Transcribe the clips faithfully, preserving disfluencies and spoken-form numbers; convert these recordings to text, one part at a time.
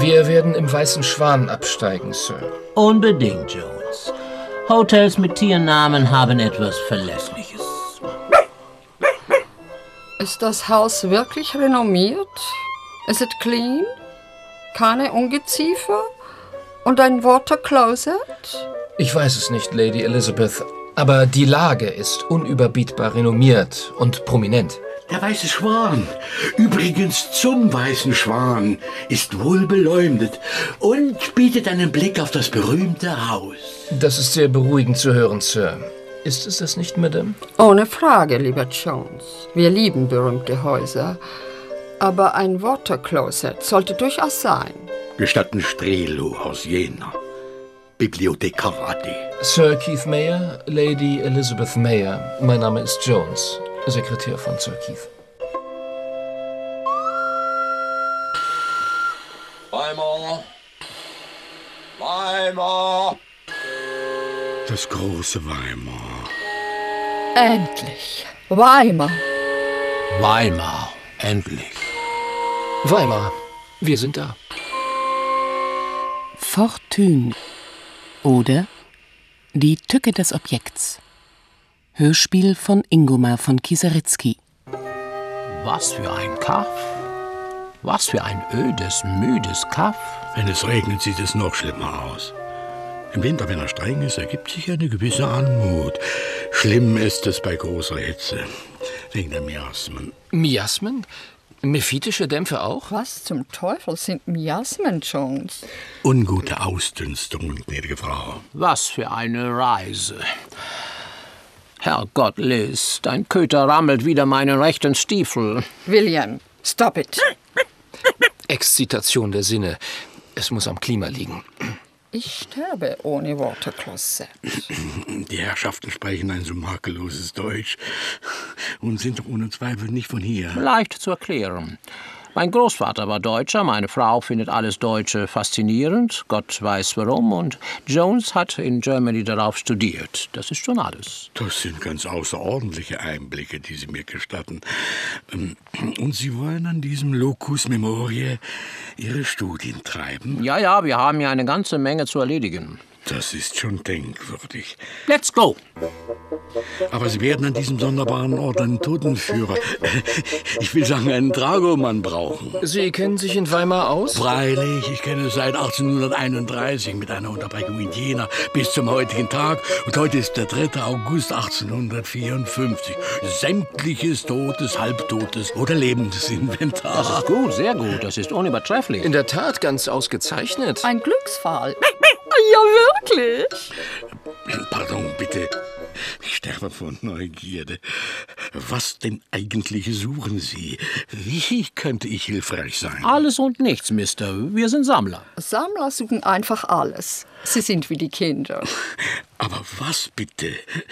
Wir werden im Weißen Schwan absteigen, Sir. Unbedingt, Jones. Hotels mit Tiernamen haben etwas Verlässliches. Ist das Haus wirklich renommiert? Ist es clean? Keine Ungeziefer? Und ein Water Closet? Ich weiß es nicht, Lady Elizabeth, aber die Lage ist unüberbietbar renommiert und prominent. Der Weiße Schwan, übrigens zum Weißen Schwan, ist wohl beleumundet und bietet einen Blick auf das berühmte Haus. Das ist sehr beruhigend zu hören, Sir. Ist es das nicht, Madame? Ohne Frage, lieber Jones. Wir lieben berühmte Häuser. Aber ein Water Closet sollte durchaus sein. Gestatten Strelo aus Jena. Bibliothekarate. Sir Keith Mayer, Lady Elizabeth Mayer. Mein Name ist Jones, Sekretär von Sir Keith. Weimar! Weimar! Das große Weimar. Endlich. Weimar. Weimar, endlich. Weimar, wir sind da. Fortune oder Die Tücke des Objekts. Hörspiel von Ingomar von Kieseritzky. Was für ein Kaff. Was für ein ödes, müdes Kaff. Wenn es regnet, sieht es noch schlimmer aus. Im Winter, wenn er streng ist, ergibt sich eine gewisse Anmut. Schlimm ist es bei großer Hitze, wegen der Miasmen. Miasmen? Mephitische Dämpfe auch? Was zum Teufel sind Miasmen, Jones? Ungute Ausdünstungen, gnädige Frau. Was für eine Reise. Herrgott, Liz, dein Köter rammelt wieder meinen rechten Stiefel. William, stop it. Exzitation der Sinne. Es muss am Klima liegen. Ich sterbe ohne Water Closet. Die Herrschaften sprechen ein so makelloses Deutsch und sind doch ohne Zweifel nicht von hier. Leicht zu erklären. Mein Großvater war Deutscher, meine Frau findet alles Deutsche faszinierend, Gott weiß warum, und Jones hat in Germany darauf studiert. Das ist schon alles. Das sind ganz außerordentliche Einblicke, die Sie mir gestatten. Und Sie wollen an diesem Locus Memoriae Ihre Studien treiben? Ja, ja, wir haben ja eine ganze Menge zu erledigen. Das ist schon denkwürdig. Let's go! Aber Sie werden an diesem sonderbaren Ort einen Totenführer, ich will sagen, einen Dragomann brauchen. Sie kennen sich in Weimar aus? Freilich, ich kenne es seit achtzehnhunderteinunddreißig mit einer Unterbrechung in Jena bis zum heutigen Tag. Und heute ist der dritte August achtzehnhundertvierundfünfzig. Sämtliches totes, halbtotes oder lebendes Inventar. Das ist gut, sehr gut, das ist unübertrefflich. In der Tat ganz ausgezeichnet. Ein Glücksfall. Ja, wirklich? Pardon, bitte. Ich sterbe von Neugierde. Was denn eigentlich suchen Sie? Wie könnte ich hilfreich sein? Alles und nichts, Mister. Wir sind Sammler. Sammler suchen einfach alles. Sie sind wie die Kinder. Aber was bitte?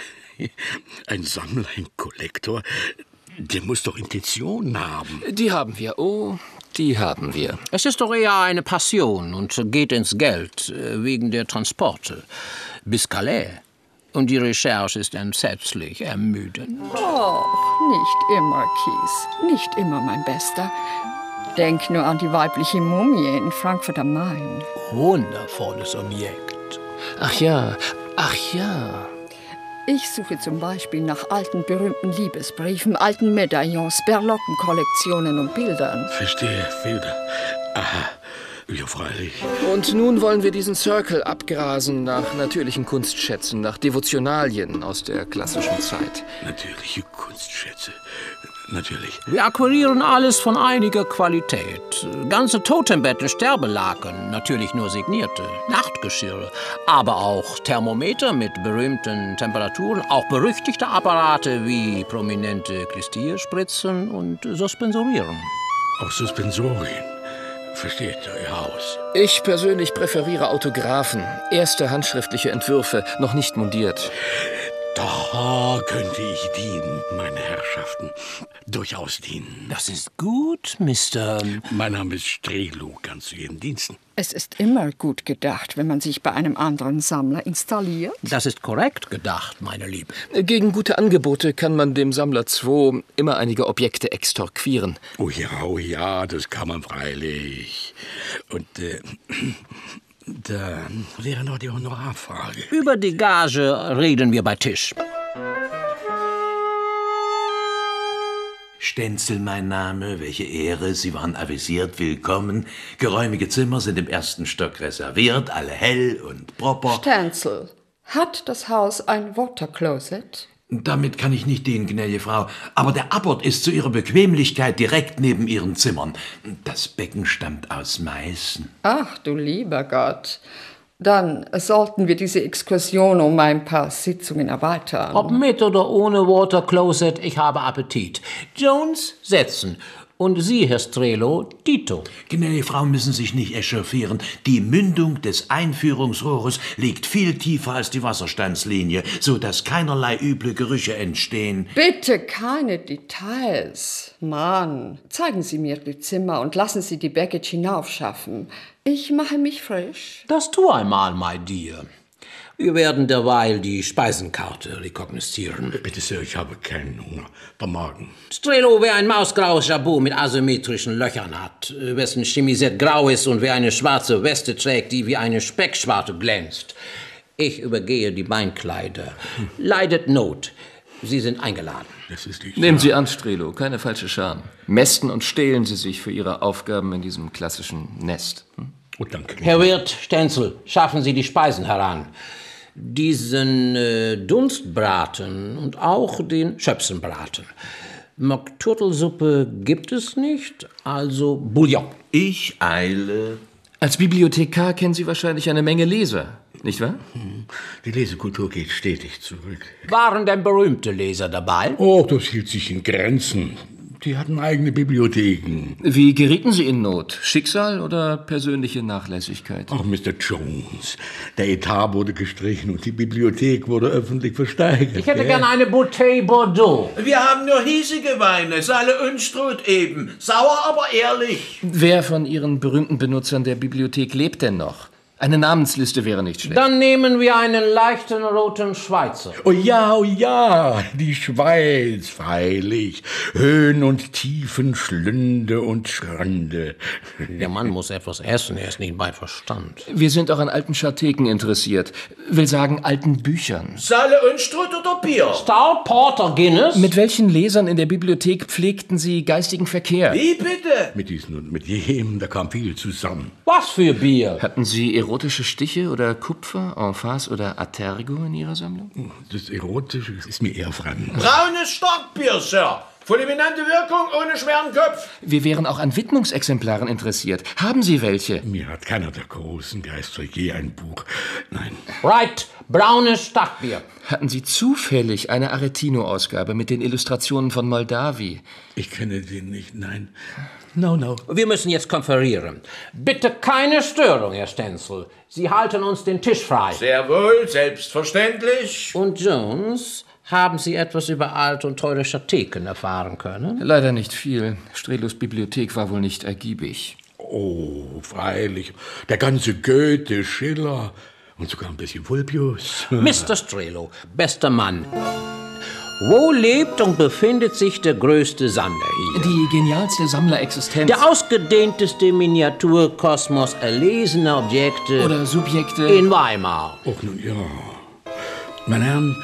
Ein Sammler, ein Kollektor, der muss doch Intention haben. Die haben wir, oh, die haben wir. Es ist doch eher eine Passion und geht ins Geld, wegen der Transporte. Bis Calais. Und die Recherche ist entsetzlich ermüdend. Och, nicht immer, Kies. Nicht immer, mein Bester. Denk nur an die weibliche Mumie in Frankfurt am Main. Wundervolles Objekt. Ach ja, ach ja. Ich suche zum Beispiel nach alten, berühmten Liebesbriefen, alten Medaillons, Berlockenkollektionen und Bildern. Verstehe, Bilder. Aha, ja, freilich. Und nun wollen wir diesen Circle abgrasen nach natürlichen Kunstschätzen, nach Devotionalien aus der klassischen Zeit. Natürliche Kunstschätze, natürlich. Wir akquirieren alles von einiger Qualität. Ganze Totembetten, Sterbelaken, natürlich nur signierte, Nachtgeschirre, aber auch Thermometer mit berühmten Temperaturen, auch berüchtigte Apparate wie prominente Klistierspritzen und Suspensorieren. Auch Suspensorien. Versteht Ihr Haus? Ich persönlich präferiere Autographen, erste handschriftliche Entwürfe, noch nicht mundiert. Da könnte ich dienen, meine Herrschaften. Durchaus dienen. Das ist gut, Mister Mein Name ist Strelo, ganz zu Ihren Diensten. Es ist immer gut gedacht, wenn man sich bei einem anderen Sammler installiert. Das ist korrekt gedacht, meine Liebe. Gegen gute Angebote kann man dem Sammler zwei immer einige Objekte extorquieren. Oh ja, oh ja, das kann man freilich. Und äh, da wäre noch die Honorarfrage. Über die Gage reden wir bei Tisch. Stenzel mein Name, welche Ehre, Sie waren avisiert, willkommen. Geräumige Zimmer sind im ersten Stock reserviert, alle hell und proper. Stenzel, hat das Haus ein Watercloset? Damit kann ich nicht dienen, gnädige Frau, aber der Abort ist zu Ihrer Bequemlichkeit direkt neben Ihren Zimmern. Das Becken stammt aus Meißen. Ach, du lieber Gott. Dann sollten wir diese Exkursion um ein paar Sitzungen erweitern. Ob mit oder ohne Water Closet, ich habe Appetit. Jones, setzen. Und Sie, Herr Strelo, Tito. Gnädige Frau, müssen sich nicht echauffieren. Die Mündung des Einführungsrohres liegt viel tiefer als die Wasserstandslinie, so dass keinerlei üble Gerüche entstehen. Bitte keine Details. Mann, zeigen Sie mir die Zimmer und lassen Sie die Baggage hinaufschaffen. Ich mache mich frisch. Das tu einmal, my dear. Wir werden derweil die Speisenkarte rekognoszieren. Bitte sehr, ich habe keinen Hunger. Der Magen. Strelo, wer ein mausgraues Jabot mit asymmetrischen Löchern hat, wessen Chemisette grau ist und wer eine schwarze Weste trägt, die wie eine Speckschwarte glänzt. Ich übergehe die Beinkleider. Leidet Not. Sie sind eingeladen. Das ist nicht Nehmen wahr. Sie an, Strelo, keine falsche Scham. Mästen und stehlen Sie sich für Ihre Aufgaben in diesem klassischen Nest. Hm? Oh, danke. Herr Wirt, Stenzel, schaffen Sie die Speisen heran. Diesen äh, Dunstbraten und auch den Schöpsenbraten. Mockturtelsuppe gibt es nicht, also Bouillon. Ich eile. Als Bibliothekar kennen Sie wahrscheinlich eine Menge Leser, nicht wahr? Die Lesekultur geht stetig zurück. Waren denn berühmte Leser dabei? Oh, das hielt sich in Grenzen. Die hatten eigene Bibliotheken. Wie gerieten Sie in Not? Schicksal oder persönliche Nachlässigkeit? Ach, Mister Jones, der Etat wurde gestrichen und die Bibliothek wurde öffentlich versteigert. Ich hätte gell? gern eine Bouteille Bordeaux. Wir haben nur hiesige Weine, Salle Unstrut eben. Sauer, aber ehrlich. Wer von Ihren berühmten Benutzern der Bibliothek lebt denn noch? Eine Namensliste wäre nicht schlecht. Dann nehmen wir einen leichten roten Schweizer. Oh ja, oh ja, die Schweiz, freilich. Höhen und Tiefen, Schlünde und Schrände. Der Mann muss etwas essen, er ist nicht bei Verstand. Wir sind auch an alten Schartheken interessiert. Will sagen, alten Büchern. Salle Unstrut oder Bier? Stout, Porter, Guinness? Mit welchen Lesern in der Bibliothek pflegten Sie geistigen Verkehr? Wie bitte? Mit diesen und mit jenem, da kam viel zusammen. Was für Bier? Hatten Sie erotische Stiche oder Kupfer, Emphase oder Atergo in Ihrer Sammlung? Das Erotische ist mir eher fremd. Braunes Starkbier, Sir. Fulminante Wirkung ohne schweren Kopf. Wir wären auch an Widmungsexemplaren interessiert. Haben Sie welche? Mir hat keiner der großen Geister je ein Buch. Nein. Right, braunes Starkbier. Hatten Sie zufällig eine Aretino-Ausgabe mit den Illustrationen von Moldavi? Ich kenne den nicht, nein. No, no. Wir müssen jetzt konferieren. Bitte keine Störung, Herr Stenzel. Sie halten uns den Tisch frei. Sehr wohl, selbstverständlich. Und Jones, haben Sie etwas über alte und teure Schartheken erfahren können? Leider nicht viel. Strelos Bibliothek war wohl nicht ergiebig. Oh, freilich. Der ganze Goethe, Schiller und sogar ein bisschen Vulpius. Mister Strelo, bester Mann. Wo lebt und befindet sich der größte Sammler hier? Die genialste Sammlerexistenz. Der ausgedehnteste Miniaturkosmos erlesener Objekte Oder Subjekte. in Weimar. Och, nun ja. Meine Herren,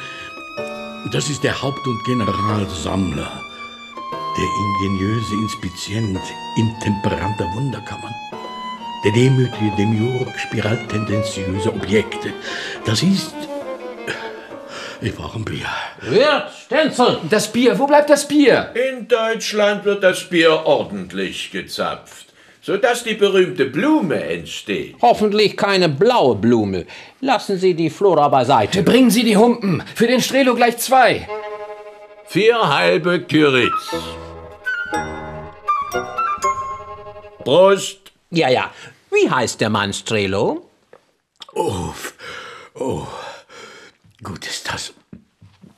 das ist der Haupt- und Generalsammler. Der ingeniöse Inspizient intemperanter Wunderkammern. Der demütige Demiurg spiraltendenziöser Objekte. Das ist... Ich brauche ein Bier. Wirt, Stenzel! Das Bier, wo bleibt das Bier? In Deutschland wird das Bier ordentlich gezapft, sodass die berühmte Blume entsteht. Hoffentlich keine blaue Blume. Lassen Sie die Flora beiseite. Bringen Sie die Humpen. Für den Strelo gleich zwei. Vier halbe Küritz. Prost! Ja, ja. Wie heißt der Mann, Strelo? Oh, oh, gut ist das.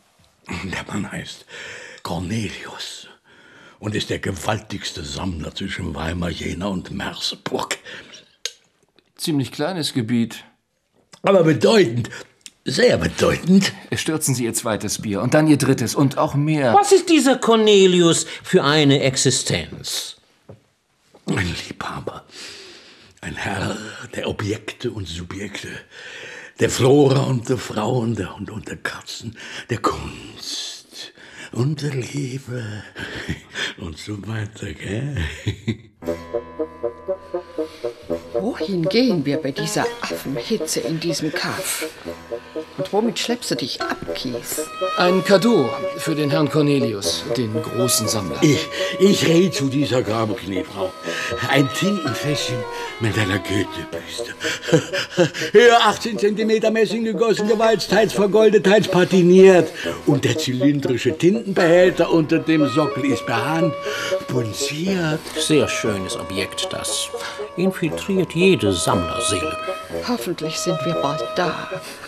Mann heißt Cornelius und ist der gewaltigste Sammler zwischen Weimar, Jena und Merseburg. Ziemlich kleines Gebiet. Aber bedeutend, sehr bedeutend. Stürzen Sie Ihr zweites Bier und dann Ihr drittes und auch mehr. Was ist dieser Cornelius für eine Existenz? Ein Liebhaber, ein Herr der Objekte und Subjekte, der Flora und der Frauen, der Hunde und der Katzen, der Kunst und der Liebe und so weiter, gell? Wohin gehen wir bei dieser Affenhitze in diesem Kaff? Und womit schleppst du dich ab, Kies? Ein Cadeau für den Herrn Cornelius, den großen Sammler. Ich, ich rede zu dieser Grabekniefrau. Ein Tintenfässchen mit einer Goethe-Büste. Höhe achtzehn Zentimeter Messing gegossen, gewalzt, teils vergoldet, teils patiniert. Und der zylindrische Tintenbehälter unter dem Sockel ist per Hand punziert. Sehr schönes Objekt, das infiltriert jede Sammlerseele. Hoffentlich sind wir bald da.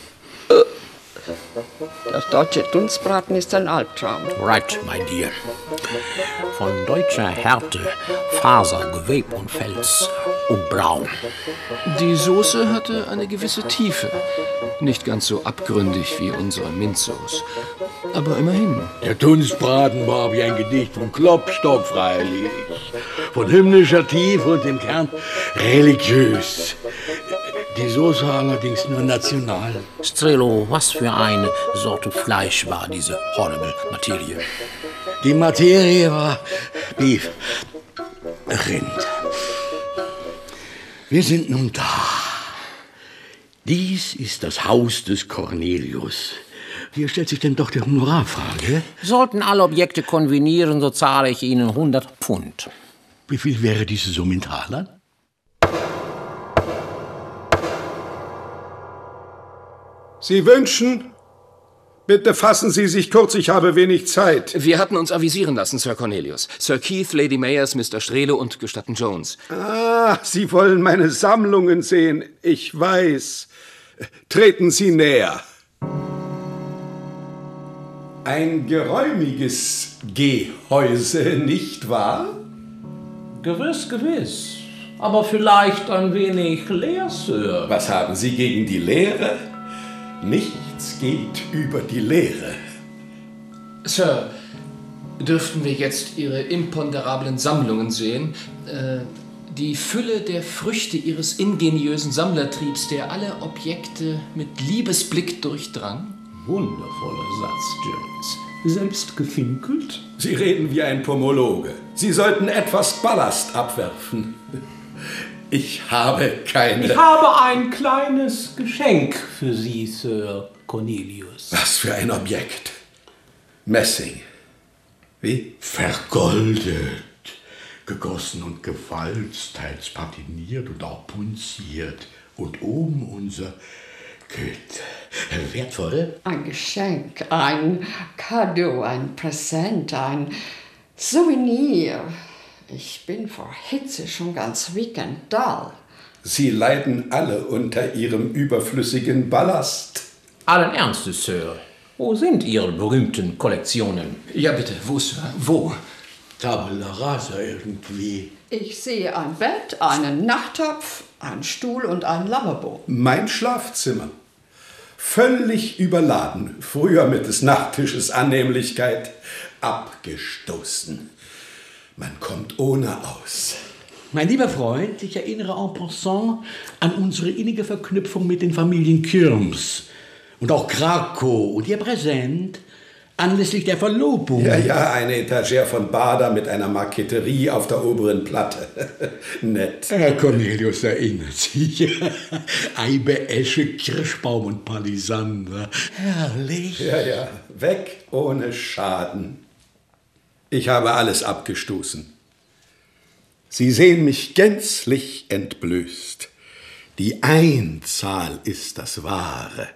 Das deutsche Dunstbraten ist ein Albtraum. Right, my dear. Von deutscher Härte, Faser, Geweb und Fels und braun. Die Soße hatte eine gewisse Tiefe. Nicht ganz so abgründig wie unsere Minzsoße. Aber immerhin. Der Dunstbraten war wie ein Gedicht von Klopstock, freilich. Von himmlischer Tiefe und im Kern religiös. Die Soße allerdings nur national. Strelo, was für eine Sorte Fleisch war diese horrible Materie? Die Materie war Beef, Rind. Wir sind nun da. Dies ist das Haus des Cornelius. Hier stellt sich denn doch die Honorarfrage. Sollten alle Objekte konvenieren, so zahle ich Ihnen hundert Pfund. Wie viel wäre diese Summe in Talern? Sie wünschen? Bitte fassen Sie sich kurz, ich habe wenig Zeit. Wir hatten uns avisieren lassen, Sir Cornelius. Sir Keith, Lady Mayers, Mister Strelo und Gestatten Jones. Ah, Sie wollen meine Sammlungen sehen. Ich weiß. Treten Sie näher. Ein geräumiges Gehäuse, nicht wahr? Gewiss, gewiss. Aber vielleicht ein wenig leer, Sir. Was haben Sie gegen die Leere? Nichts geht über die Leere. Sir, dürften wir jetzt Ihre imponderablen Sammlungen sehen? Äh, die Fülle der Früchte Ihres ingeniösen Sammlertriebs, der alle Objekte mit Liebesblick durchdrang? Wundervoller Satz, Jones. Selbst gefinkelt? Sie reden wie ein Pomologe. Sie sollten etwas Ballast abwerfen. Ich habe keine... Ich habe ein kleines Geschenk für Sie, Sir Cornelius. Was für ein Objekt? Messing. Wie? Vergoldet, gegossen und gewalzt, teils patiniert und auch punziert. Und oben unser Goethe. Wertvoll? Ein Geschenk, ein Cadeau, ein Präsent, ein Souvenir. Ich bin vor Hitze schon ganz weekendal. Sie leiden alle unter Ihrem überflüssigen Ballast. Allen Ernstes, Sir. Wo sind Ihre berühmten Kollektionen? Ja, bitte, wo, Sir? Wo? Tabula rasa irgendwie. Ich sehe ein Bett, einen Nachttopf, einen Stuhl und ein Lavabo. Mein Schlafzimmer. Völlig überladen. Früher mit des Nachttisches Annehmlichkeit abgestoßen. Man kommt ohne aus. Mein lieber Freund, ich erinnere en passant an unsere innige Verknüpfung mit den Familien Kirms und auch Krakow und ihr Präsent anlässlich der Verlobung. Ja, ja, eine Etagere von Bader mit einer Marketerie auf der oberen Platte. Nett. Herr Cornelius erinnert sich. Eibe, Esche, Kirschbaum und Palisander. Herrlich. Ja, ja, weg ohne Schaden. Ich habe alles abgestoßen. Sie sehen mich gänzlich entblößt. Die Einzahl ist das Wahre.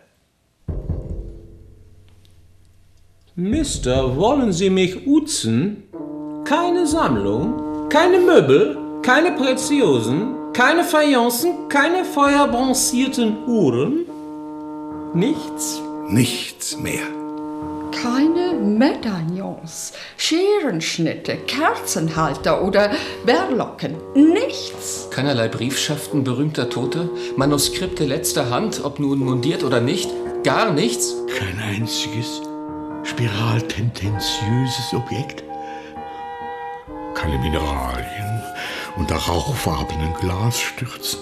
Mister, wollen Sie mich uzen? Keine Sammlung, keine Möbel, keine Preziosen, keine Fayencen, keine feuerbronzierten Uhren? Nichts? Nichts mehr. Keine Medaillons, Scherenschnitte, Kerzenhalter oder Berlocken. Nichts. Keinerlei Briefschaften berühmter Tote, Manuskripte letzter Hand, ob nun mundiert oder nicht. Gar nichts. Kein einziges spiraltendenziöses Objekt. Keine Mineralien unter rauchfarbenen Glasstürzen.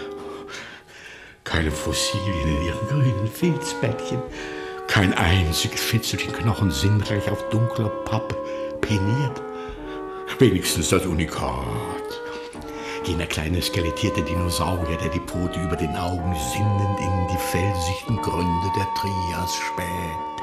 Keine Fossilien in ihren grünen Filzbettchen. Kein einziges Fitzelchen Knochen sinnreich auf dunkler Pappe peniert. Wenigstens das Unikat. Jener kleine skelettierte Dinosaurier, der die Pfote über den Augen sinnend in die felsigen Gründe der Trias späht.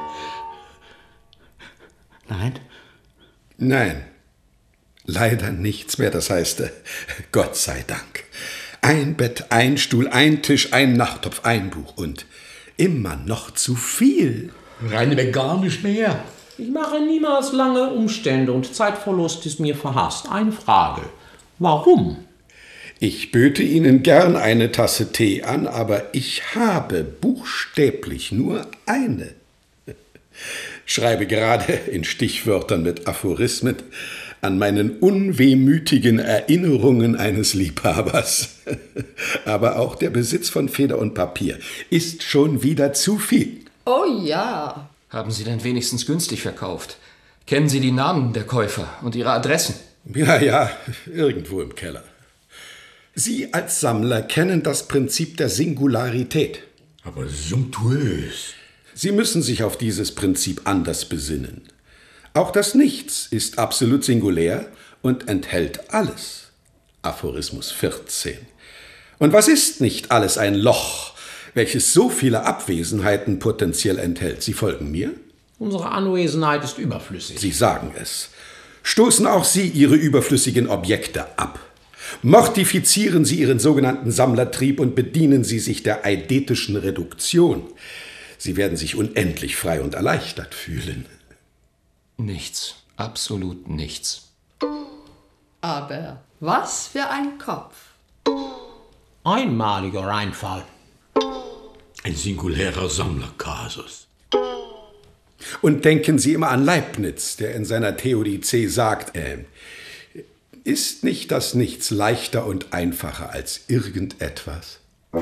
Nein? Nein. Leider nichts mehr, das heißt, äh, Gott sei Dank. Ein Bett, ein Stuhl, ein Tisch, ein Nachttopf, ein Buch und immer noch zu viel. Reineweg gar nicht mehr. Ich mache niemals lange Umstände und Zeitverlust ist mir verhasst. Eine Frage. Warum? Ich böte Ihnen gern eine Tasse Tee an, aber ich habe buchstäblich nur eine. Schreibe gerade in Stichwörtern mit Aphorismen an meinen unwehmütigen Erinnerungen eines Liebhabers. Aber auch der Besitz von Feder und Papier ist schon wieder zu viel. Oh ja. Haben Sie denn wenigstens günstig verkauft? Kennen Sie die Namen der Käufer und ihre Adressen? Ja, ja, irgendwo im Keller. Sie als Sammler kennen das Prinzip der Singularität. Aber sumptuös. Sie müssen sich auf dieses Prinzip anders besinnen. Auch das Nichts ist absolut singulär und enthält alles. Aphorismus vierzehn. Und was ist nicht alles ein Loch, welches so viele Abwesenheiten potenziell enthält? Sie folgen mir? Unsere Anwesenheit ist überflüssig. Sie sagen es. Stoßen auch Sie Ihre überflüssigen Objekte ab. Mortifizieren Sie Ihren sogenannten Sammlertrieb und bedienen Sie sich der eidetischen Reduktion. Sie werden sich unendlich frei und erleichtert fühlen. Nichts. Absolut nichts. Aber was für ein Kopf. Einmaliger Reinfall. Ein singulärer Sammlerkasus. Und denken Sie immer an Leibniz, der in seiner Theodizee sagt, äh, ist nicht das Nichts leichter und einfacher als irgendetwas?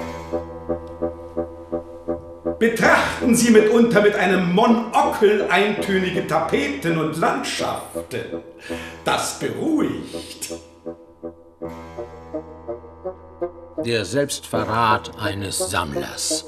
Betrachten Sie mitunter mit einem Monokel eintönige Tapeten und Landschaften. Das beruhigt. Der Selbstverrat eines Sammlers.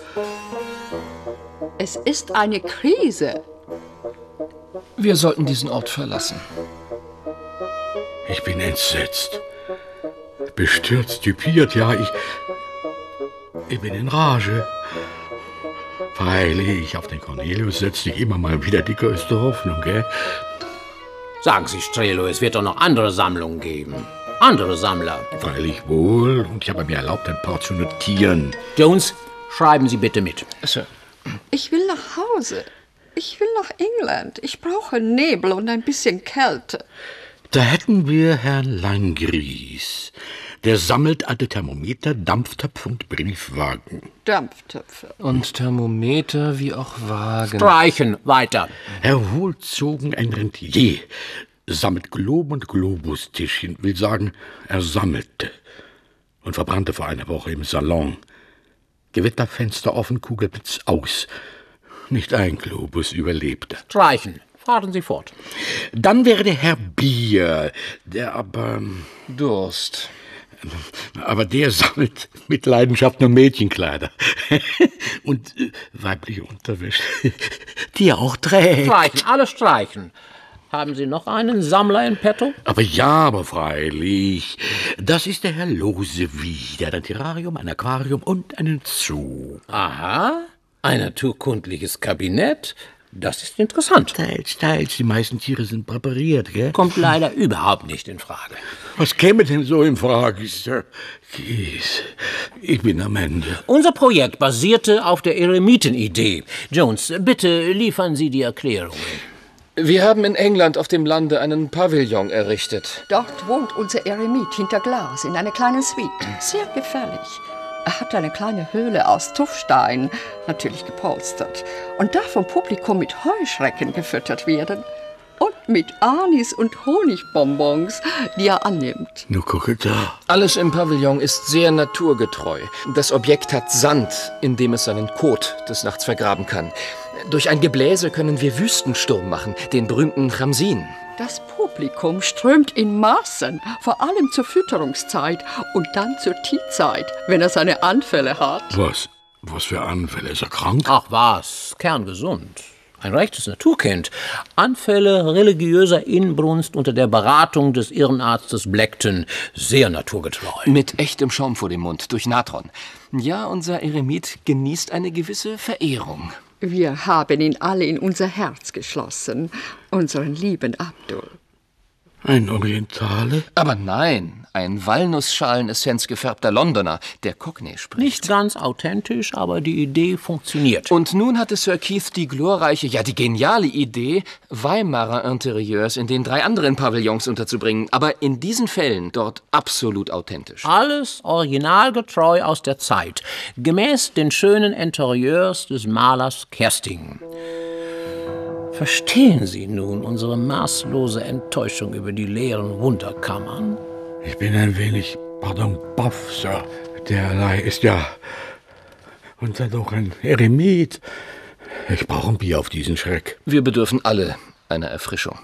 Es ist eine Krise. Wir sollten diesen Ort verlassen. Ich bin entsetzt. Bestürzt, typiert, ja, ich... Ich bin in Rage. Freilich, auf den Cornelius setzt sich immer mal wieder die größte Hoffnung, gell? Sagen Sie, Strelo, es wird doch noch andere Sammlungen geben. Andere Sammler. Freilich wohl, und ich habe mir erlaubt, ein paar zu notieren. Jones, schreiben Sie bitte mit. Sir. Ich will nach Hause. Ich will nach England. Ich brauche Nebel und ein bisschen Kälte. Da hätten wir Herrn Langries. Der sammelt alte Thermometer, Dampftöpfe und Briefwagen. Dampftöpfe. Und Thermometer wie auch Wagen. Streichen, weiter. Herr Wohlzogen, ein Rentier, sammelt Globen und Globustischchen, will sagen, er sammelte. Und verbrannte vor einer Woche im Salon. Gewitterfenster offen, Kugelblitz aus. Nicht ein Globus überlebte. Streichen. Fahren Sie fort. Dann wäre der Herr Bier, der aber... Durst. Aber der sammelt mit Leidenschaft nur Mädchenkleider. Und äh, weibliche Unterwäsche, die er auch trägt. Streichen, alles streichen. Haben Sie noch einen Sammler in petto? Aber ja, aber freilich. Das ist der Herr Losewie, der hat ein Terrarium, ein Aquarium und einen Zoo. Aha, ein naturkundliches Kabinett. Das ist interessant. Teils, teils. Die meisten Tiere sind präpariert, gell? Kommt leider überhaupt nicht in Frage. Was käme denn so in Frage, Sir? Kies, ich bin am Ende. Unser Projekt basierte auf der Eremitenidee. Jones, bitte liefern Sie die Erklärungen. Wir haben in England auf dem Lande einen Pavillon errichtet. Dort wohnt unser Eremit hinter Glas in einer kleinen Suite. Sehr gefährlich. Er hat eine kleine Höhle aus Tuffstein, natürlich gepolstert, und darf vom Publikum mit Heuschrecken gefüttert werden. Und mit Anis und Honigbonbons, die er annimmt. Nur gucke da. Alles im Pavillon ist sehr naturgetreu. Das Objekt hat Sand, in dem es seinen Kot des Nachts vergraben kann. Durch ein Gebläse können wir Wüstensturm machen, den berühmten Chamsin. Das Publikum strömt in Massen, vor allem zur Fütterungszeit und dann zur Teezeit, wenn er seine Anfälle hat. Was? Was für Anfälle? Ist er krank? Ach was, kerngesund. Ein rechtes Naturkind. Anfälle religiöser Inbrunst unter der Beratung des Irrenarztes Blackton. Sehr naturgetreu. Mit echtem Schaum vor dem Mund, durch Natron. Ja, unser Eremit genießt eine gewisse Verehrung. Wir haben ihn alle in unser Herz geschlossen, unseren lieben Abdul. Ein Orientale? Aber nein, ein Walnussschalen-Essenz gefärbter Londoner, der Cockney spricht. Nicht ganz authentisch, aber die Idee funktioniert. Und nun hatte Sir Keith die glorreiche, ja die geniale Idee, Weimarer Interieurs in den drei anderen Pavillons unterzubringen. Aber in diesen Fällen dort absolut authentisch. Alles originalgetreu aus der Zeit, gemäß den schönen Interieurs des Malers Kersting. Verstehen Sie nun unsere maßlose Enttäuschung über die leeren Wunderkammern? Ich bin ein wenig, pardon, baff, Sir. Derlei ist ja... Und dann doch ein Eremit. Ich brauche ein Bier auf diesen Schreck. Wir bedürfen alle einer Erfrischung.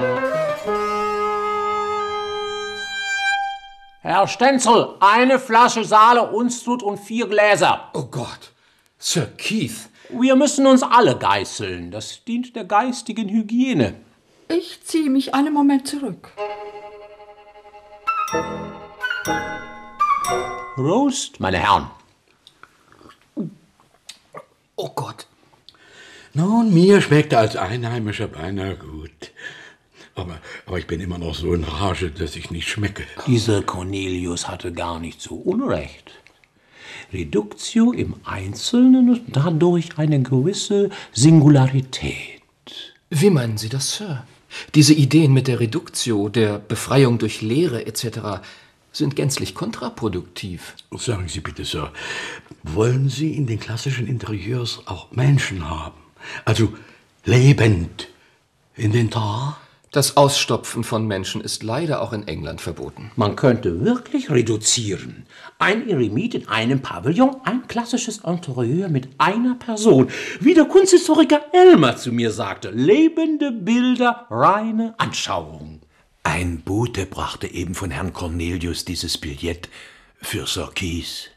Herr Stenzel, eine Flasche Saale, Unstrut und vier Gläser. Oh Gott, Sir Keith. Wir müssen uns alle geißeln. Das dient der geistigen Hygiene. Ich ziehe mich einen Moment zurück. Prost, meine Herren. Oh Gott. Nun, mir schmeckt er als Einheimischer beinahe gut. Aber, aber ich bin immer noch so in Rage, dass ich nicht schmecke. Dieser Cornelius hatte gar nicht so Unrecht. Reductio im Einzelnen und dadurch eine gewisse Singularität. Wie meinen Sie das, Sir? Diese Ideen mit der Reductio, der Befreiung durch Lehre et cetera sind gänzlich kontraproduktiv. Sagen Sie bitte, Sir, wollen Sie in den klassischen Interieurs auch Menschen haben? Also lebend, Inventar? Das Ausstopfen von Menschen ist leider auch in England verboten. Man könnte wirklich reduzieren. Ein Eremit in einem Pavillon, ein klassisches Interieur mit einer Person. Wie der Kunsthistoriker Elmer zu mir sagte, lebende Bilder, reine Anschauung. Ein Bote brachte eben von Herrn Cornelius dieses Billett für Sir Keith.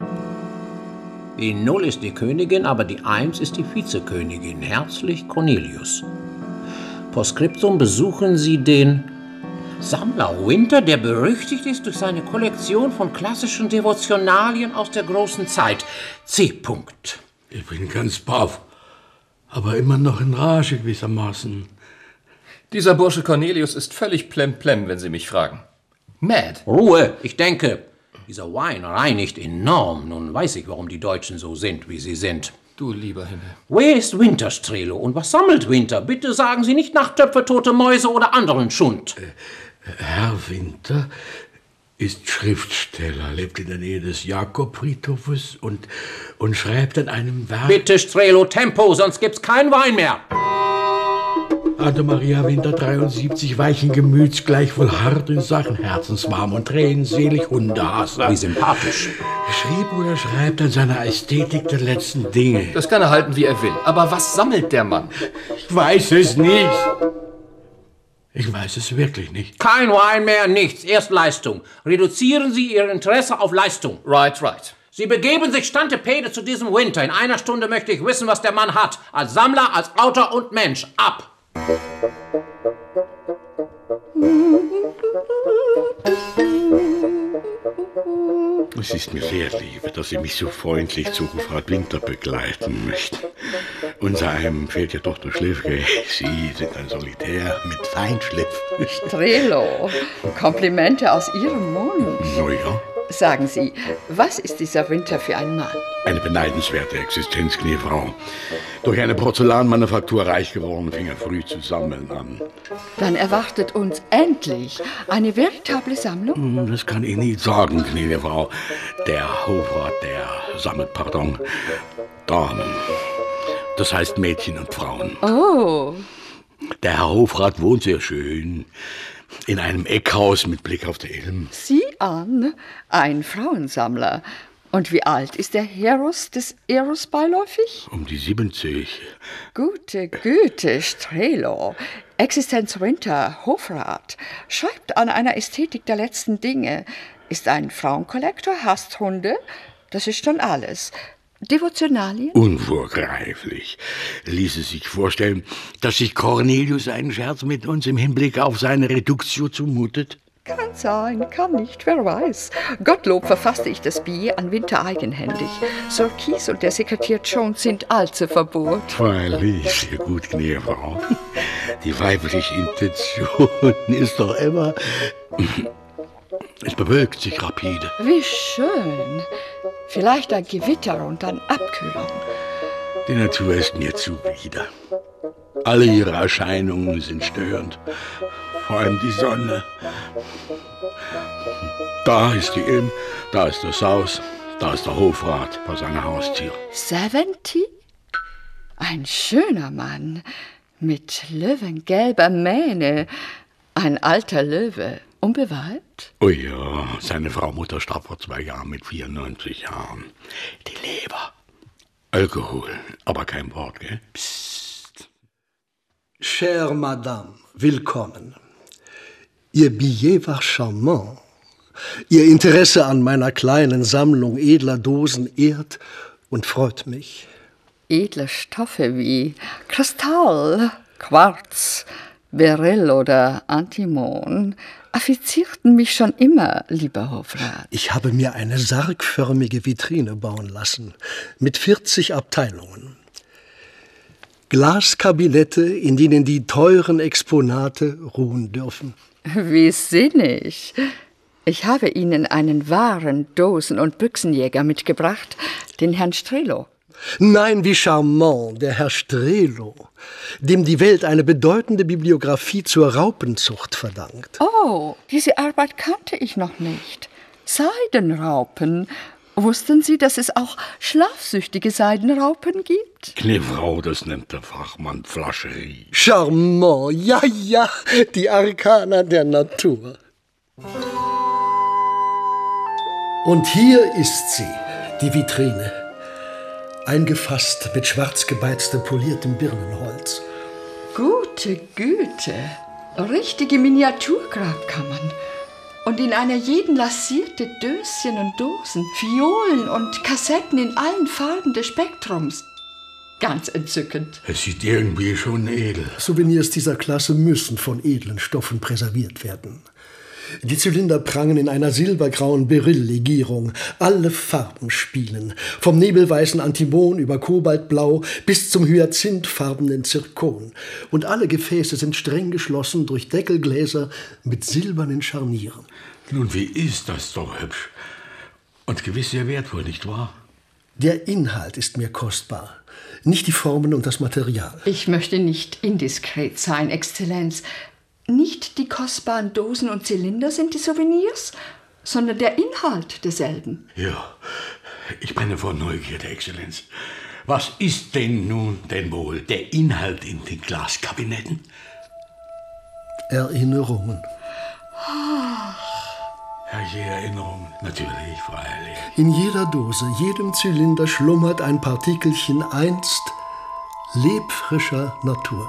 Die Null ist die Königin, aber die Eins ist die Vizekönigin. Herzlich Cornelius. Postskriptum besuchen Sie den Sammler Winter, der berüchtigt ist durch seine Kollektion von klassischen Devotionalien aus der großen Zeit. C. -Punkt. Ich bin ganz baff, aber immer noch in Rage gewissermaßen. Dieser Bursche Cornelius ist völlig plemplem, wenn Sie mich fragen. Mad. Ruhe, ich denke. Dieser Wein reinigt enorm. Nun weiß ich, warum die Deutschen so sind, wie sie sind. Du lieber Himmel. Wer ist Winter, Strelo? Und was sammelt Winter? Bitte sagen Sie nicht Nachttöpfe, tote Mäuse oder anderen Schund. Äh, Herr Winter ist Schriftsteller, lebt in der Nähe des Jakob-Friedhofes und, und schreibt an einem Werk... Bitte, Strelo, Tempo, sonst gibt's keinen Wein mehr. Anna Maria Winter, dreiundsiebzig, weichen Gemüts, gleichwohl hart in Sachen, herzenswarm und tränenselig, Hundehasser. Wie sympathisch. Schrieb oder schreibt an seiner Ästhetik der letzten Dinge. Das kann er halten, wie er will. Aber was sammelt der Mann? Ich weiß es nicht. Ich weiß es wirklich nicht. Kein Wein mehr, nichts. Erst Leistung. Reduzieren Sie Ihr Interesse auf Leistung. Right, right. Sie begeben sich Stantepede zu diesem Winter. In einer Stunde möchte ich wissen, was der Mann hat. Als Sammler, als Autor und Mensch. Ab! Es ist mir sehr lieb, dass Sie mich so freundlich zu Hofrat Winter begleiten möchten. Unser einem fehlt ja doch der Schläfke. Sie sind ein Solitär mit Feinschliff. Strelo, Komplimente aus Ihrem Mund. Na ja. Sagen Sie, was ist dieser Winter für ein Mann? Eine beneidenswerte Existenz, Kniefrau. Durch eine Porzellanmanufaktur reich geworden, fing er früh zu sammeln an. Dann erwartet uns endlich eine veritable Sammlung? Das kann ich nicht sagen, gnädige Frau. Der Hofrat, der sammelt, pardon, Damen. Das heißt Mädchen und Frauen. Oh. Der Herr Hofrat wohnt sehr schön. In einem Eckhaus mit Blick auf die Ilm. Sieh an, ein Frauensammler. Und wie alt ist der Heros des Eros beiläufig? Um die siebzig. Gute Güte, Strelo. Existenz Winter, Hofrat. Schreibt an einer Ästhetik der letzten Dinge. Ist ein Frauenkollektor, hasst Hunde. Das ist schon alles. Devotionalien? Unvorgreiflich. Ließe sich vorstellen, dass sich Cornelius einen Scherz mit uns im Hinblick auf seine Reduktio zumutet? Kann sein, kann nicht, wer weiß. Gottlob verfasste ich das Billet an Winter eigenhändig. Surkis und der Sekretär Jones sind allzu verbot. Freilich, sehr gut, gnädige Frau. Die weibliche Intention ist doch immer... Es bewölkt sich rapide. Wie schön. Vielleicht ein Gewitter und dann Abkühlung. Die Natur ist mir zuwider. Alle ihre Erscheinungen sind störend. Vor allem die Sonne. Da ist die Ilm, da ist das Haus, da ist der Hofrat vor seiner Haustür. Seventy? Ein schöner Mann mit löwengelber Mähne. Ein alter Löwe. Unbewahrt? Oh ja, seine Frau Mutter starb vor zwei Jahren mit vierundneunzig Jahren. Die Leber. Alkohol, aber kein Wort, gell? Psst. Chère Madame, willkommen. Ihr Billet war charmant. Ihr Interesse an meiner kleinen Sammlung edler Dosen ehrt und freut mich. Edle Stoffe wie Kristall, Quarz, Beryl oder Antimon affizierten mich schon immer, lieber Hofrat. Ich habe mir eine sargförmige Vitrine bauen lassen, mit vierzig Abteilungen. Glaskabinette, in denen die teuren Exponate ruhen dürfen. Wie sinnig. Ich habe Ihnen einen wahren Dosen- und Büchsenjäger mitgebracht, den Herrn Strelo. Nein, wie charmant, der Herr Strelo, dem die Welt eine bedeutende Bibliographie zur Raupenzucht verdankt. Oh, diese Arbeit kannte ich noch nicht. Seidenraupen. Wussten Sie, dass es auch schlafsüchtige Seidenraupen gibt? Kniffrau, das nennt der Fachmann Flascherie. Charmant, ja, ja, die Arkana der Natur. Und hier ist sie, die Vitrine. Eingefasst mit schwarz gebeiztem poliertem Birnenholz. Gute Güte, richtige Miniaturgrabkammern. Und in einer jeden lassierte Döschen und Dosen, Violen und Kassetten in allen Farben des Spektrums. Ganz entzückend. Es sieht irgendwie schon edel. Souvenirs dieser Klasse müssen von edlen Stoffen präserviert werden. Die Zylinder prangen in einer silbergrauen Beryl-Legierung. Alle Farben spielen. Vom nebelweißen Antimon über Kobaltblau bis zum hyazinthfarbenen Zirkon. Und alle Gefäße sind streng geschlossen durch Deckelgläser mit silbernen Scharnieren. Nun, wie ist das doch hübsch? Und gewiss sehr wertvoll, nicht wahr? Der Inhalt ist mir kostbar, nicht die Formen und das Material. Ich möchte nicht indiskret sein, Exzellenz. Nicht die kostbaren Dosen und Zylinder sind die Souvenirs, sondern der Inhalt derselben. Ja, ich brenne vor Neugierde, Exzellenz. Was ist denn nun denn wohl der Inhalt in den Glaskabinetten? Erinnerungen. Ja, je Erinnerung, natürlich, freilich. In jeder Dose, jedem Zylinder schlummert ein Partikelchen einst lebfrischer Natur.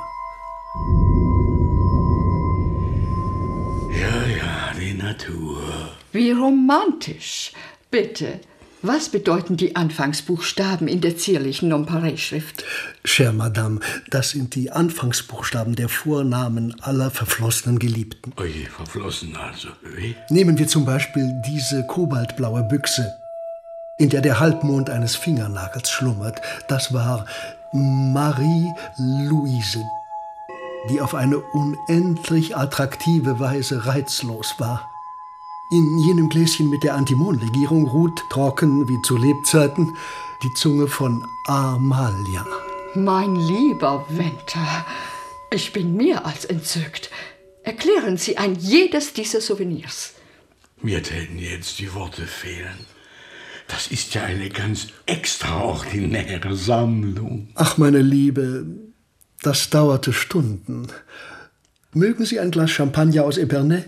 Ja, ja, die Natur. Wie romantisch. Bitte, was bedeuten die Anfangsbuchstaben in der zierlichen Nonpareil-Schrift? Chère Madame, das sind die Anfangsbuchstaben der Vornamen aller verflossenen Geliebten. Oje, verflossen also. Wie? Nehmen wir zum Beispiel diese kobaltblaue Büchse, in der der Halbmond eines Fingernagels schlummert. Das war Marie-Louise, die auf eine unendlich attraktive Weise reizlos war. In jenem Gläschen mit der Antimonlegierung ruht, trocken wie zu Lebzeiten, die Zunge von Amalia. Mein lieber Winter, ich bin mehr als entzückt. Erklären Sie ein jedes dieser Souvenirs. Mir täten jetzt die Worte fehlen. Das ist ja eine ganz extraordinäre Sammlung. Ach, meine Liebe, das dauerte Stunden. Mögen Sie ein Glas Champagner aus Epernay?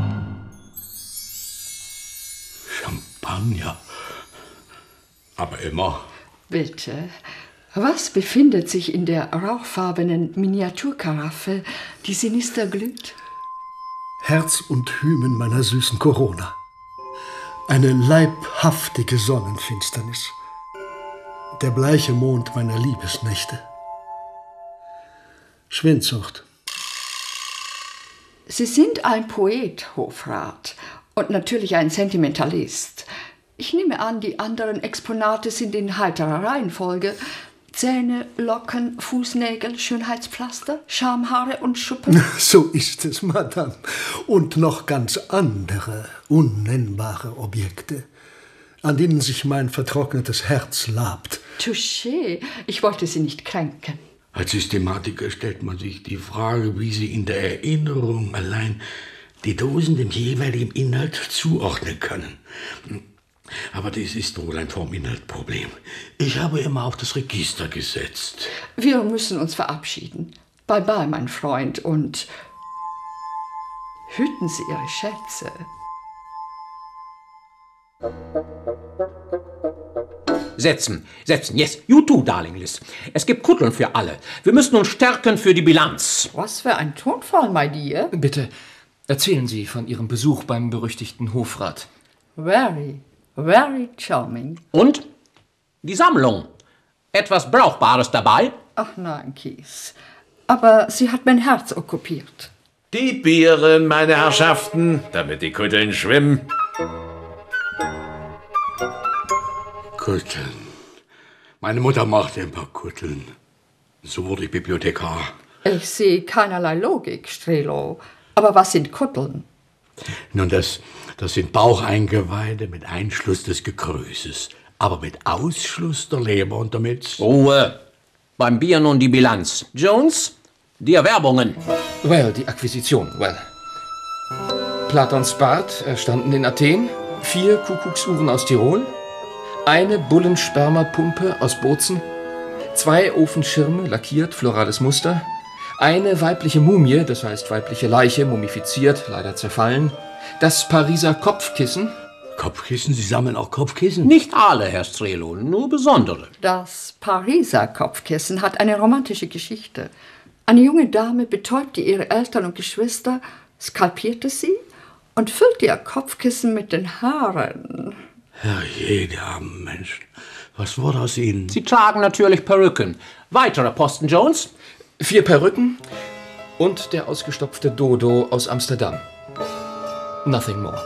Champagner? Aber immer. Bitte, was befindet sich in der rauchfarbenen Miniaturkaraffe, die sinister glüht? Herz und Hymen meiner süßen Corona. Eine leibhaftige Sonnenfinsternis. Der bleiche Mond meiner Liebesnächte. Schwindsucht. Sie sind ein Poet, Hofrat, und natürlich ein Sentimentalist. Ich nehme an, die anderen Exponate sind in heiterer Reihenfolge. Zähne, Locken, Fußnägel, Schönheitspflaster, Schamhaare und Schuppen. So ist es, Madame. Und noch ganz andere, unnennbare Objekte, an denen sich mein vertrocknetes Herz labt. Touché, ich wollte Sie nicht kränken. Als Systematiker stellt man sich die Frage, wie Sie in der Erinnerung allein die Dosen dem jeweiligen Inhalt zuordnen können. Aber das ist wohl ein Forminhaltproblem. Ich habe immer auf das Register gesetzt. Wir müssen uns verabschieden. Bye bye, mein Freund, und hüten Sie Ihre Schätze. Setzen, setzen, yes, you too, darling Liz. Es gibt Kutteln für alle. Wir müssen uns stärken für die Bilanz. Was für ein Tonfall, my dear. Bitte, erzählen Sie von Ihrem Besuch beim berüchtigten Hofrat. Very, very charming. Und? Die Sammlung. Etwas Brauchbares dabei? Ach nein, Kies. Aber sie hat mein Herz okkupiert. Die Biere, meine Herrschaften, damit die Kutteln schwimmen. Kutteln. Meine Mutter machte ein paar Kutteln. So wurde ich Bibliothekar. Ich sehe keinerlei Logik, Strelo. Aber was sind Kutteln? Nun, das, das sind Baucheingeweide mit Einschluss des Gekröses, aber mit Ausschluss der Leber und der Milz. Ruhe. Beim Bier nun die Bilanz. Jones, die Erwerbungen. Well, die Akquisition, well. Platons Bart erstanden in Athen, vier Kuckucksuhren aus Tirol, eine Bullenspermapumpe aus Bozen, zwei Ofenschirme, lackiert, florales Muster, eine weibliche Mumie, das heißt weibliche Leiche, mumifiziert, leider zerfallen, das Pariser Kopfkissen. Kopfkissen? Sie sammeln auch Kopfkissen? Nicht alle, Herr Strelo, nur besondere. Das Pariser Kopfkissen hat eine romantische Geschichte. Eine junge Dame betäubte ihre Eltern und Geschwister, skalpierte sie und füllte ihr Kopfkissen mit den Haaren. Herrje, die armen Menschen. Was wurde aus ihnen? Sie tragen natürlich Perücken. Weitere Posten, Jones? Vier Perücken und der ausgestopfte Dodo aus Amsterdam. Nothing more.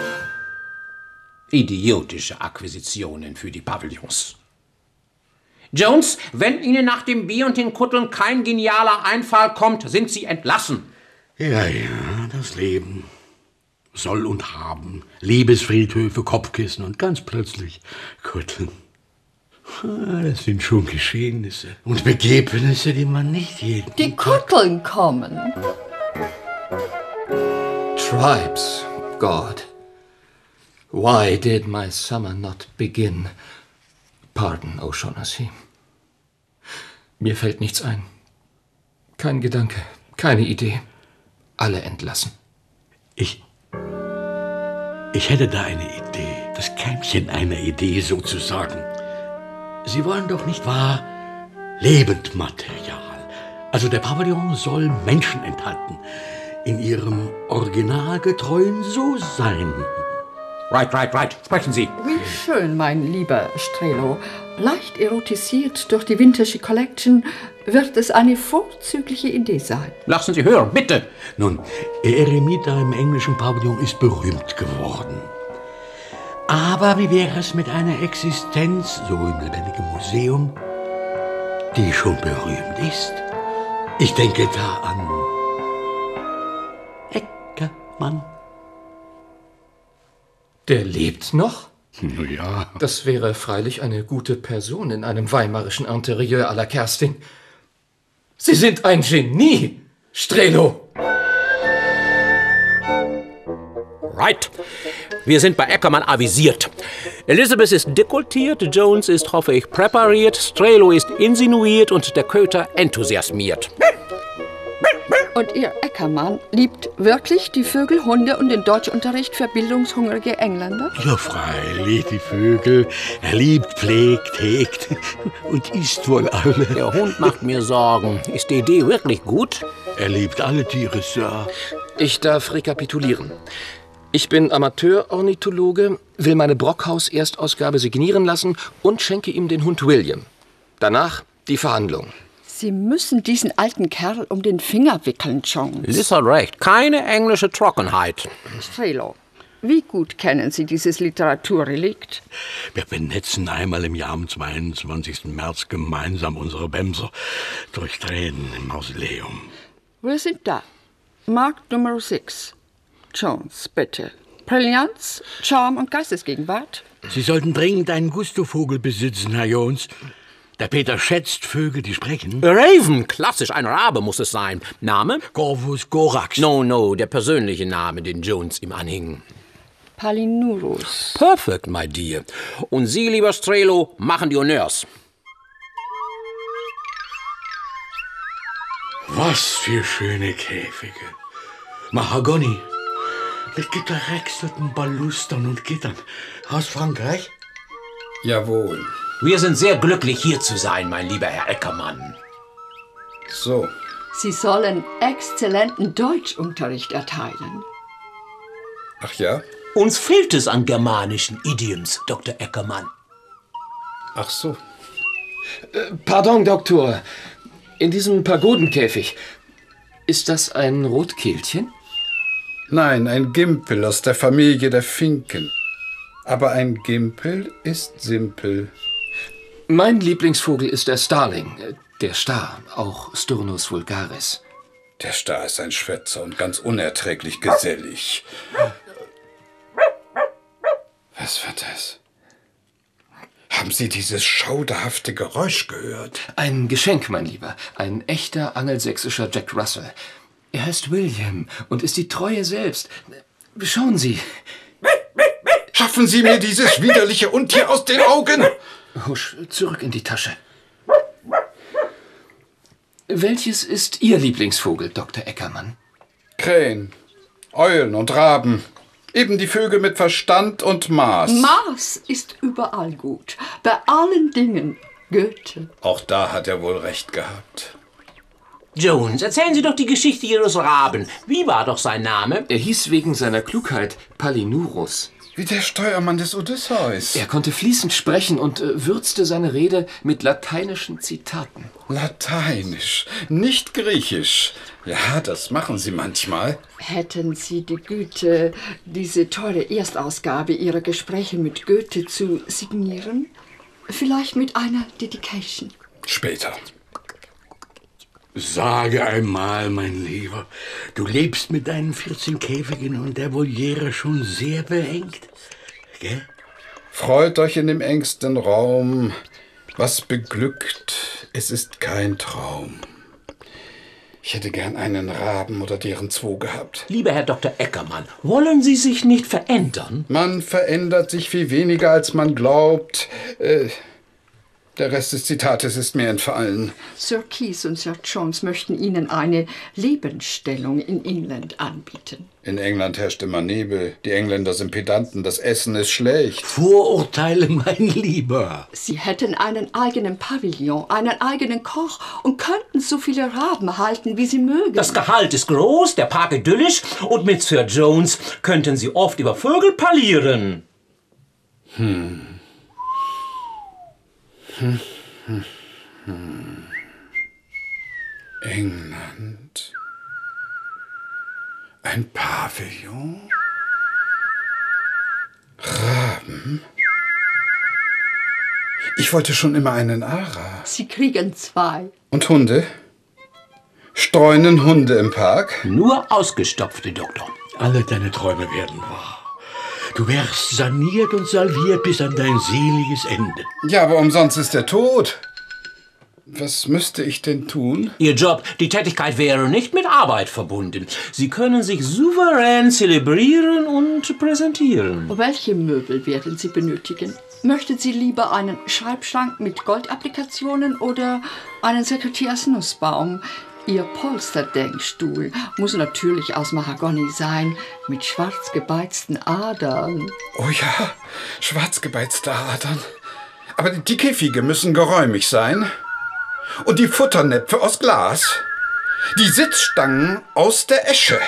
Idiotische Akquisitionen für die Pavillons. Jones, wenn Ihnen nach dem Bier und den Kutteln kein genialer Einfall kommt, sind Sie entlassen. Ja, ja, das Leben. Soll und Haben, Liebesfriedhöfe, Kopfkissen und ganz plötzlich Kutteln. Das sind schon Geschehnisse und Begebnisse, die man nicht jeden Die Kutteln kommen. Tribes, God. Why did my summer not begin? Pardon, O'Shaughnessy. Mir fällt nichts ein. Kein Gedanke, keine Idee. Alle entlassen. Ich... Ich hätte da eine Idee. Das Keimchen einer Idee sozusagen. Sie wollen doch nicht wahr Lebendmaterial. Also der Pavillon soll Menschen enthalten. In ihrem originalgetreuen So-Sein. Right, right, right. Sprechen Sie. Wie schön, mein lieber Strelo. Leicht erotisiert durch die Vintage Collection wird es eine vorzügliche Idee sein. Lassen Sie hören, bitte. Nun, Eremita im englischen Pavillon ist berühmt geworden. Aber wie wäre es mit einer Existenz, so im lebendigen Museum, die schon berühmt ist? Ich denke da an Eckermann. Der lebt noch? Na ja. Das wäre freilich eine gute Person in einem weimarischen Interieur à la Kerstin. Sie sind ein Genie, Strelo. Right. Wir sind bei Eckermann avisiert. Elizabeth ist dekoltiert, Jones ist, hoffe ich, präpariert, Strelo ist insinuiert und der Köter enthusiasmiert. Und Ihr Eckermann liebt wirklich die Vögel, Hunde und den Deutschunterricht für bildungshungrige Engländer? Ja, freilich, die Vögel. Er liebt, pflegt, hegt und isst wohl alle. Der Hund macht mir Sorgen. Ist die Idee wirklich gut? Er liebt alle Tiere, Sir. Ich darf rekapitulieren. Ich bin Amateur-Ornithologe, will meine Brockhaus-Erstausgabe signieren lassen und schenke ihm den Hund William. Danach die Verhandlung. Sie müssen diesen alten Kerl um den Finger wickeln, Jones. Liz hat recht. Keine englische Trockenheit. Strelo, wie gut kennen Sie dieses Literaturrelikt? Wir benetzen einmal im Jahr am zweiundzwanzigsten März gemeinsam unsere Bämser durch Tränen im Mausoleum. Wir sind da. Markt Nummer sechs. Jones, bitte. Brillanz, Charme und Geistesgegenwart? Sie sollten dringend einen Gusto-Vogel besitzen, Herr Jones. Der Peter schätzt Vögel, die sprechen. Raven, klassisch, ein Rabe muss es sein. Name? Corvus corax. No, no, der persönliche Name, den Jones ihm anhing. Palinurus. Perfect, my dear. Und Sie, lieber Strelo, machen die Honneurs. Was für schöne Käfige. Mahagoni. Mit gedrachselten Balustern und Gittern. Aus Frankreich? Jawohl. Wir sind sehr glücklich, hier zu sein, mein lieber Herr Eckermann. So. Sie sollen exzellenten Deutschunterricht erteilen. Ach ja? Uns fehlt es an germanischen Idioms, Doktor Eckermann. Ach so. Äh, pardon, Doktor. In diesem Pagodenkäfig, ist das ein Rotkehlchen? Nein, ein Gimpel aus der Familie der Finken. Aber ein Gimpel ist simpel. Mein Lieblingsvogel ist der Starling, der Star, auch Sturnus vulgaris. Der Star ist ein Schwätzer und ganz unerträglich gesellig. Was war das? Haben Sie dieses schauderhafte Geräusch gehört? Ein Geschenk, mein Lieber. Ein echter angelsächsischer Jack Russell. Er heißt William und ist die Treue selbst. Schauen Sie. Schaffen Sie mir dieses widerliche Untier aus den Augen! Husch, zurück in die Tasche. Welches ist Ihr Lieblingsvogel, Doktor Eckermann? Krähen, Eulen und Raben. Eben die Vögel mit Verstand und Maß. Maß ist überall gut. Bei allen Dingen. Goethe. Auch da hat er wohl recht gehabt. Jones, erzählen Sie doch die Geschichte Ihres Raben. Wie war doch sein Name? Er hieß wegen seiner Klugheit Palinurus. Wie der Steuermann des Odysseus. Er konnte fließend sprechen und äh, würzte seine Rede mit lateinischen Zitaten. Lateinisch, nicht Griechisch. Ja, das machen Sie manchmal. Hätten Sie die Güte, diese teure Erstausgabe Ihrer Gespräche mit Goethe zu signieren? Vielleicht mit einer Dedication. Später. Sage einmal, mein Lieber, du lebst mit deinen vierzehn Käfigen und der Voliere schon sehr beengt, gell? Freut euch in dem engsten Raum, was beglückt, es ist kein Traum. Ich hätte gern einen Raben oder deren zwei gehabt. Lieber Herr Doktor Eckermann, wollen Sie sich nicht verändern? Man verändert sich viel weniger, als man glaubt. Äh, Der Rest des Zitates ist mir entfallen. Sir Keith und Sir Jones möchten Ihnen eine Lebensstellung in England anbieten. In England herrscht immer Nebel. Die Engländer sind Pedanten, das Essen ist schlecht. Vorurteile, mein Lieber. Sie hätten einen eigenen Pavillon, einen eigenen Koch und könnten so viele Raben halten, wie Sie mögen. Das Gehalt ist groß, der Park idyllisch und mit Sir Jones könnten Sie oft über Vögel parlieren. Hm. Hm, hm, hm. England. Ein Pavillon. Raben. Ich wollte schon immer einen Ara. Sie kriegen zwei. Und Hunde? Streunen Hunde im Park? Nur ausgestopfte, Doktor. Alle deine Träume werden wahr. Du wärst saniert und salviert bis an dein seliges Ende. Ja, aber umsonst ist er tot. Was müsste ich denn tun? Ihr Job, die Tätigkeit wäre nicht mit Arbeit verbunden. Sie können sich souverän zelebrieren und präsentieren. Welche Möbel werden Sie benötigen? Möchten Sie lieber einen Schreibschrank mit Goldapplikationen oder einen Sekretärsnussbaum? Ihr Polsterdenkstuhl muss natürlich aus Mahagoni sein, mit schwarz gebeizten Adern. Oh ja, schwarz gebeizte Adern. Aber die Käfige müssen geräumig sein. Und die Futternäpfe aus Glas. Die Sitzstangen aus der Esche.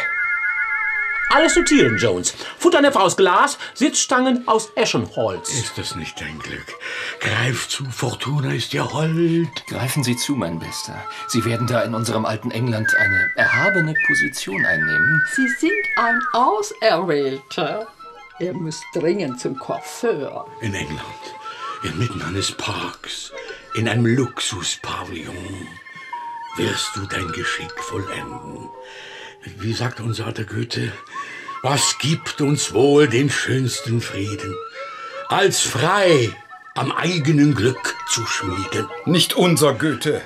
Alles notieren, Jones. Futternäpfe aus Glas, Sitzstangen aus Eschenholz. Ist das nicht dein Glück? Greif zu, Fortuna ist dir hold. Greifen Sie zu, mein Bester. Sie werden da in unserem alten England eine erhabene Position einnehmen. Sie sind ein Auserwählter. Er muss dringend zum Coiffeur. In England, inmitten eines Parks, in einem Luxuspavillon, wirst du dein Geschick vollenden. Wie sagt unser alter Goethe, was gibt uns wohl den schönsten Frieden, als frei am eigenen Glück zu schmieden? Nicht unser Goethe.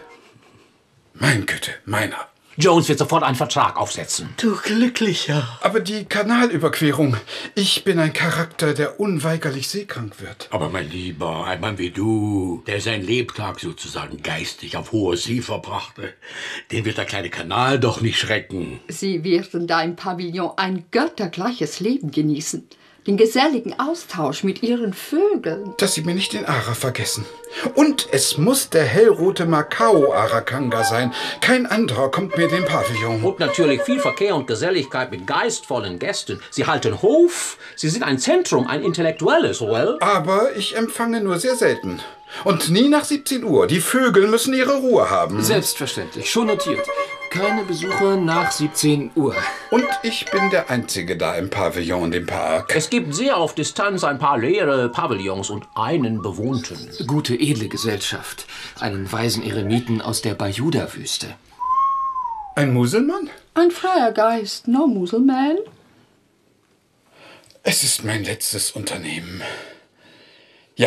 Mein Goethe, meiner. Jones wird sofort einen Vertrag aufsetzen. Du Glücklicher. Aber die Kanalüberquerung. Ich bin ein Charakter, der unweigerlich seekrank wird. Aber mein Lieber, ein Mann wie du, der sein Lebtag sozusagen geistig auf hoher See verbrachte, den wird der kleine Kanal doch nicht schrecken. Sie werden da im Pavillon ein göttergleiches Leben genießen. Den geselligen Austausch mit Ihren Vögeln. Dass Sie mir nicht den Ara vergessen. Und es muss der hellrote Macao-Arakanga sein. Kein anderer kommt mir in den Pavillon. Und natürlich viel Verkehr und Geselligkeit mit geistvollen Gästen. Sie halten Hof, Sie sind ein Zentrum, ein intellektuelles, well? Aber ich empfange nur sehr selten. Und nie nach siebzehn Uhr. Die Vögel müssen ihre Ruhe haben. Selbstverständlich, schon notiert. Keine Besucher nach siebzehn Uhr. Und ich bin der Einzige da im Pavillon, dem Park. Es gibt sehr auf Distanz ein paar leere Pavillons und einen bewohnten. Gute, edle Gesellschaft. Einen weisen Eremiten aus der Bayuda-Wüste. Ein Muselmann? Ein freier Geist, no Muselman. Es ist mein letztes Unternehmen. Ja.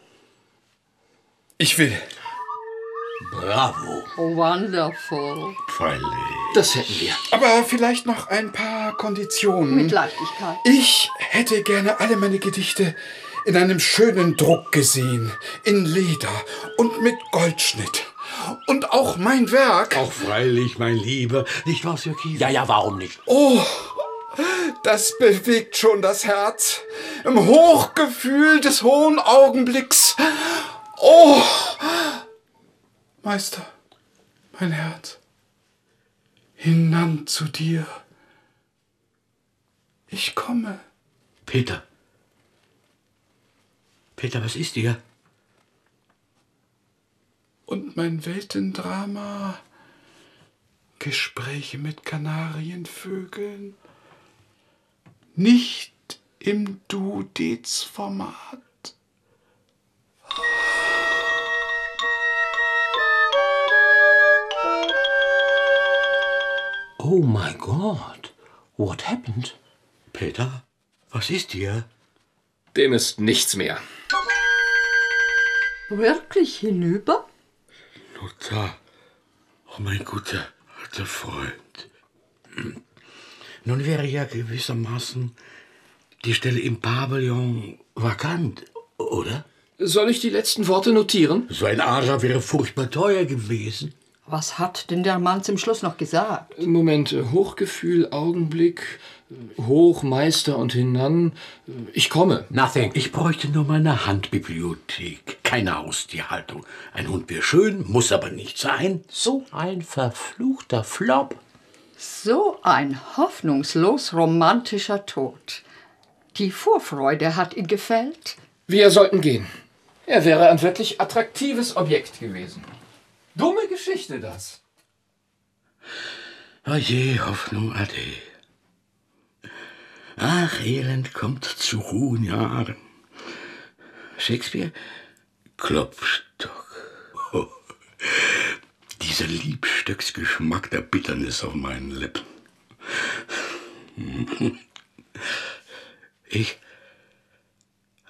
Ich will. Bravo. Wonderful. Freilich. Das hätten wir. Aber vielleicht noch ein paar Konditionen. Mit Leichtigkeit. Ich hätte gerne alle meine Gedichte in einem schönen Druck gesehen. In Leder und mit Goldschnitt. Und auch mein Werk. Auch freilich, mein Lieber. Nicht wahr, Sir Keith? Ja, ja, warum nicht? Oh, das bewegt schon das Herz. Im Hochgefühl des hohen Augenblicks. Oh, Meister, mein Herz, hinan zu dir. Ich komme. Peter. Peter, was ist dir? Und mein Weltendrama, Gespräche mit Kanarienvögeln, nicht im Duodez-Format. Oh my God, what happened? Peter, was ist dir? Dem ist nichts mehr. Wirklich hinüber? Lothar, oh mein guter alter Freund. Nun wäre ja gewissermaßen die Stelle im Pavillon vakant, oder? Soll ich die letzten Worte notieren? So ein Ara wäre furchtbar teuer gewesen. Was hat denn der Mann zum Schluss noch gesagt? Moment, Hochgefühl, Augenblick, hoch, Meister und hinan. Ich komme. Nothing. Ich bräuchte nur meine Handbibliothek. Keine Haustierhaltung. Ein Hund wäre schön, muss aber nicht sein. So ein verfluchter Flop. So ein hoffnungslos romantischer Tod. Die Vorfreude hat ihn gefällt. Wir sollten gehen. Er wäre ein wirklich attraktives Objekt gewesen. Dumme Geschichte, das. Oje, Hoffnung, ade. Ach, Elend kommt zu hohen Jahren. Shakespeare? Klopstock. Oh, dieser Liebstöcksgeschmack der Bitternis auf meinen Lippen. Ich,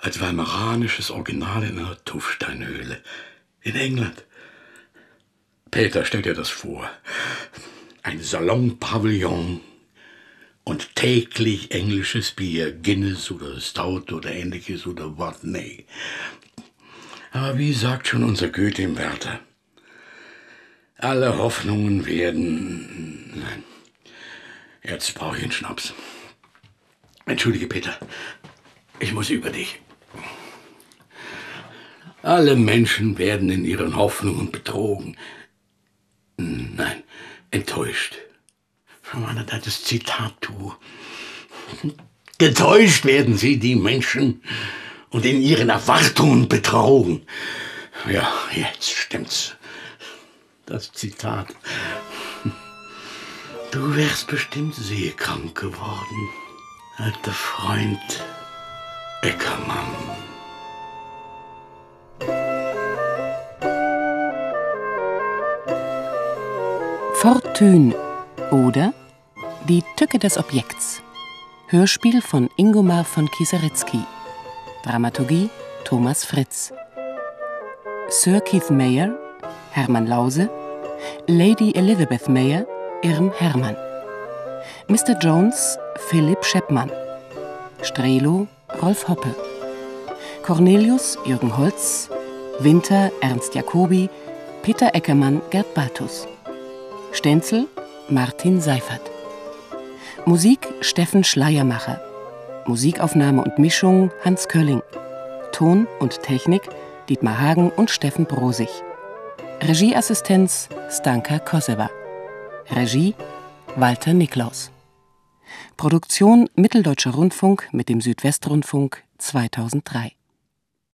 als weimaranisches Original in einer Tuffsteinhöhle in England. Peter, stell dir das vor. Ein Salon-Pavillon und täglich englisches Bier, Guinness oder Stout oder ähnliches oder was, nee. Aber wie sagt schon unser Goethe im Werther, alle Hoffnungen werden... Nein, jetzt brauche ich einen Schnaps. Entschuldige, Peter, ich muss über dich. Alle Menschen werden in ihren Hoffnungen betrogen. Nein, enttäuscht. Mann, das Zitat, du. Getäuscht werden sie, die Menschen, und in ihren Erwartungen betrogen. Ja, jetzt stimmt's. Das Zitat. Du wärst bestimmt seekrank geworden, alter Freund Eckermann. Fortune oder Die Tücke des Objekts. Hörspiel von Ingomar von Kieseritzky. Dramaturgie Thomas Fritz. Sir Keith Mayer, Hermann Lause. Lady Elizabeth Mayer, Irm Hermann. Mister Jones, Philipp Scheppmann. Strelo, Rolf Hoppe. Cornelius, Jürgen Holz. Winter, Ernst Jacobi. Peter Eckermann, Gerd Baltus. Stenzel, Martin Seifert. Musik Steffen Schleiermacher. Musikaufnahme und Mischung Hans Kölling. Ton und Technik Dietmar Hagen und Steffen Brosig. Regieassistenz Stanka Kosewa. Regie Walter Niklaus. Produktion Mitteldeutscher Rundfunk mit dem Südwestrundfunk zweitausenddrei.